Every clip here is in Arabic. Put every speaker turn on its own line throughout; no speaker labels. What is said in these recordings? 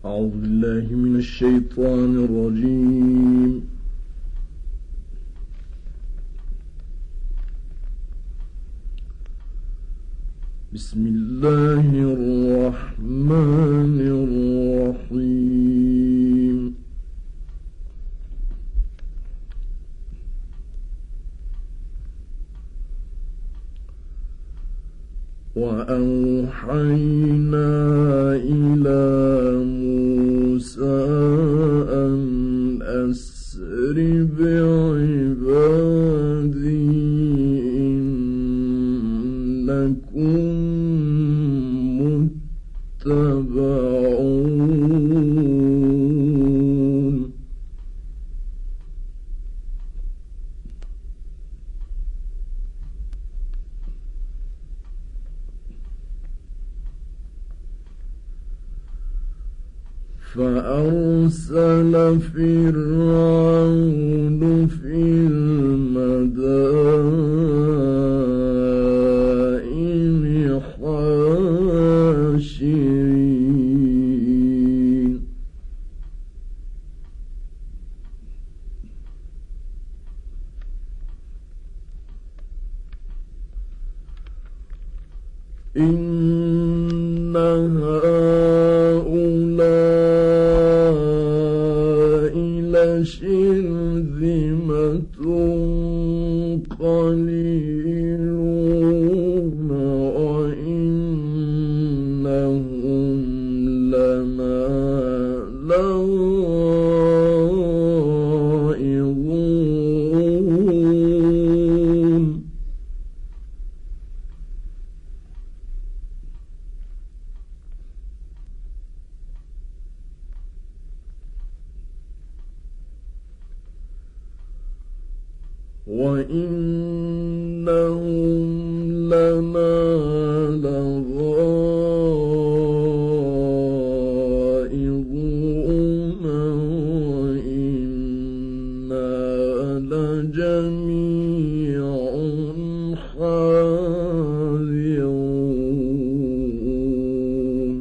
أعوذ بالله من الشيطان الرجيم. بسم الله الرحمن الرحيم. وأوحينا إلى موسى أن أسر بعبادي إنكم متبعون. فأرسل فرعون في المدائن حاشرين إن هؤلاء لشرذمة قليلون وإنهم لنا لغائظون. وإنهم لنا لغائظون وإنا لجميع حاذرون.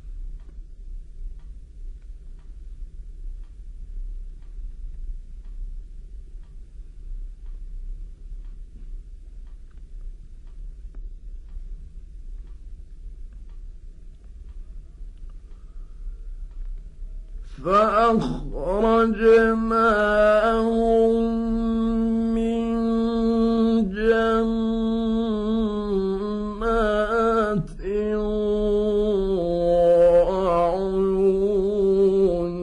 فأخرجناهم من جنات وعيون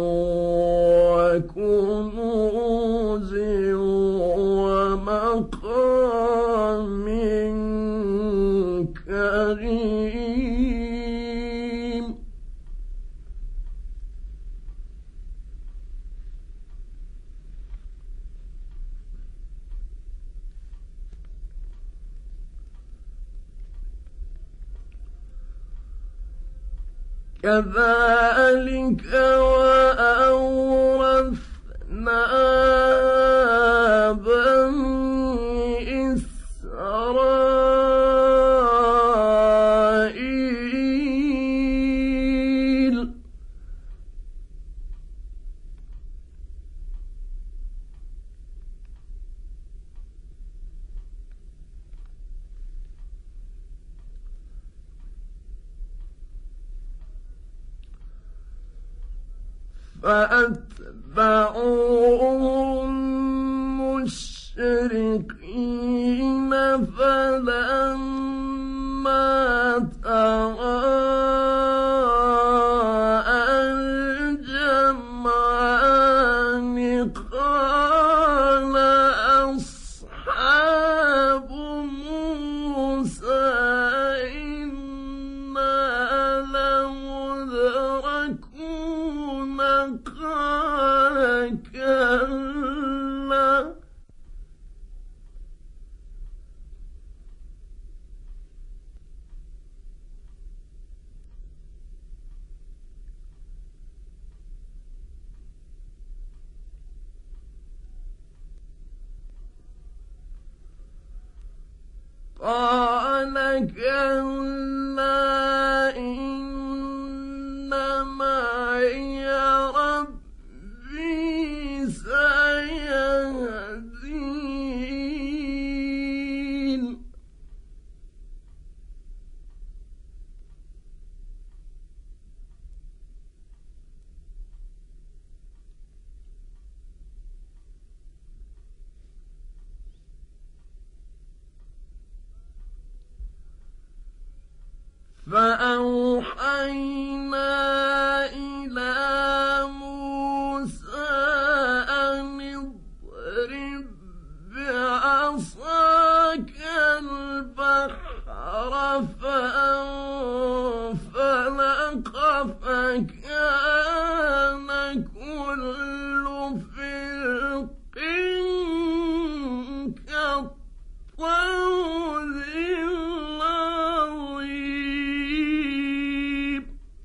وكنوز ومقام كريم. كذلك وأورثنا بني إسرائيل. فأتبعوهم مشرقين فلما تراءى الجمعان قال أصحاب موسى إنا لمدركون قال كلا قال كلا إن معي فأوحينا إلى موسى أن اضرب بعصاك البحر فانفلق فكان كل فرق كالطود العظيم.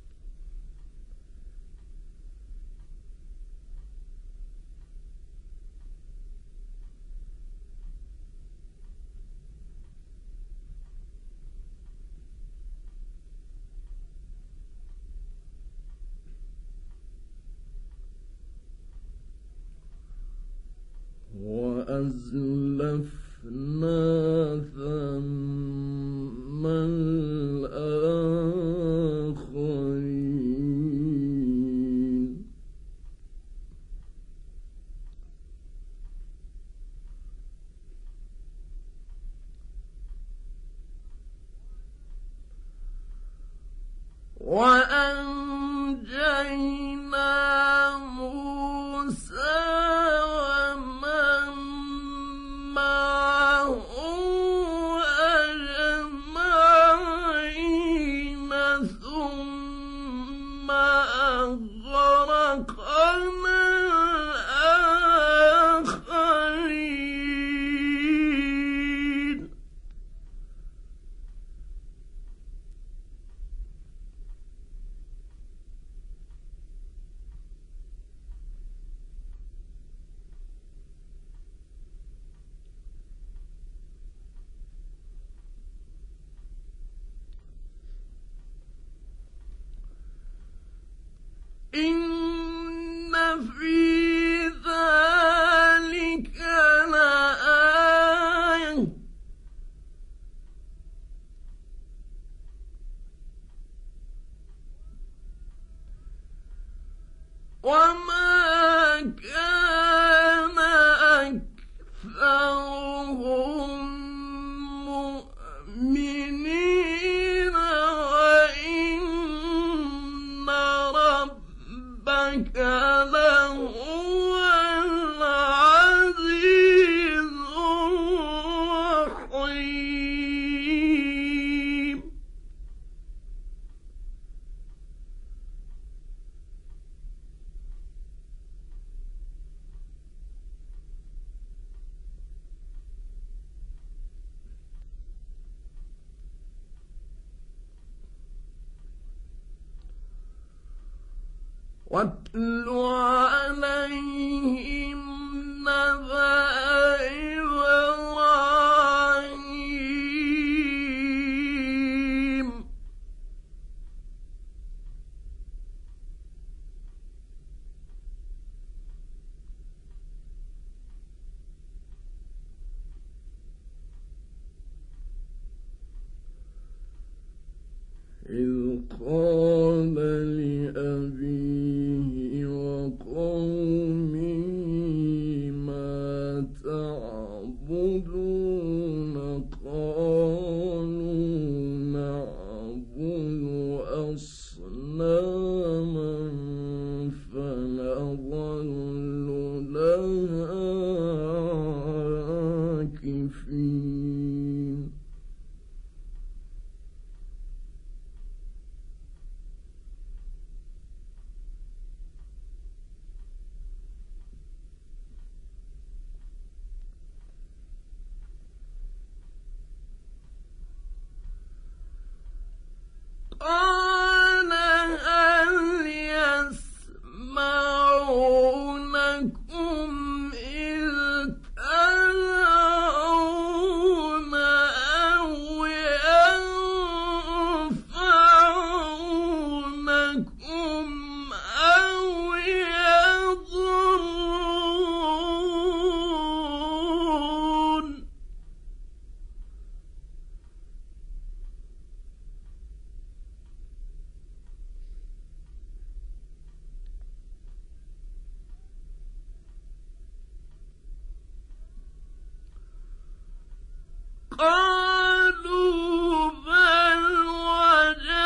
وأزلفنا ثم الآخرين. وأنجينا موسى ومن معه أجمعين ثم أغرقنا الآخرين. إن في ذلك لآية وما كان أكثرهم مؤمنين وإن ربك لهو العزيز الرحيم. واتل عليهم نبأ إبراهيم إذ قال لأبيه وقومه ما تعبدون قالوا نعبد أصناما فنظل لها عاكفين. قال هل يسمعونكم إذ تدعون أو ينفعونكم أو يضرون؟ قالوا بل وجدنا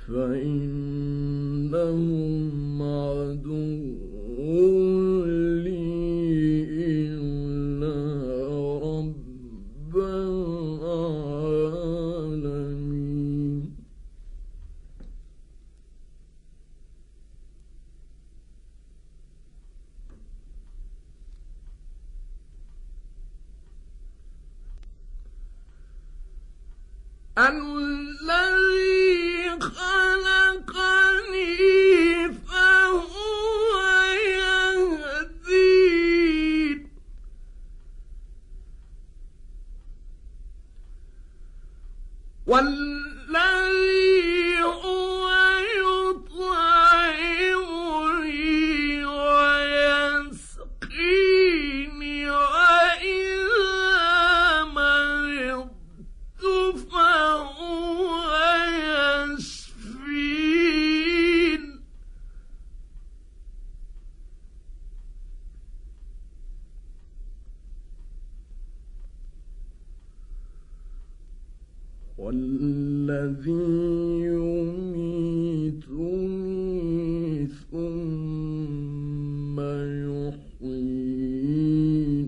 فإنهم عدو لي إلا رب العالمين الذي خلقني فهو يهدين والذي هو يطعمني ويسقيني وإذا مرضت فهو يشفين والذي يميتني ثم يحيين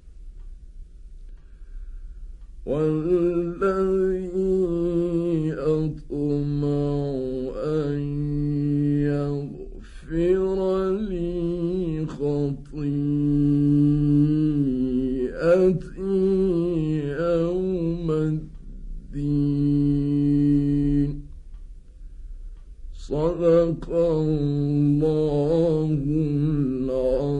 والذي أطمع أن يغفر لي خطيئتي يوم الدين صدق الله العظيم.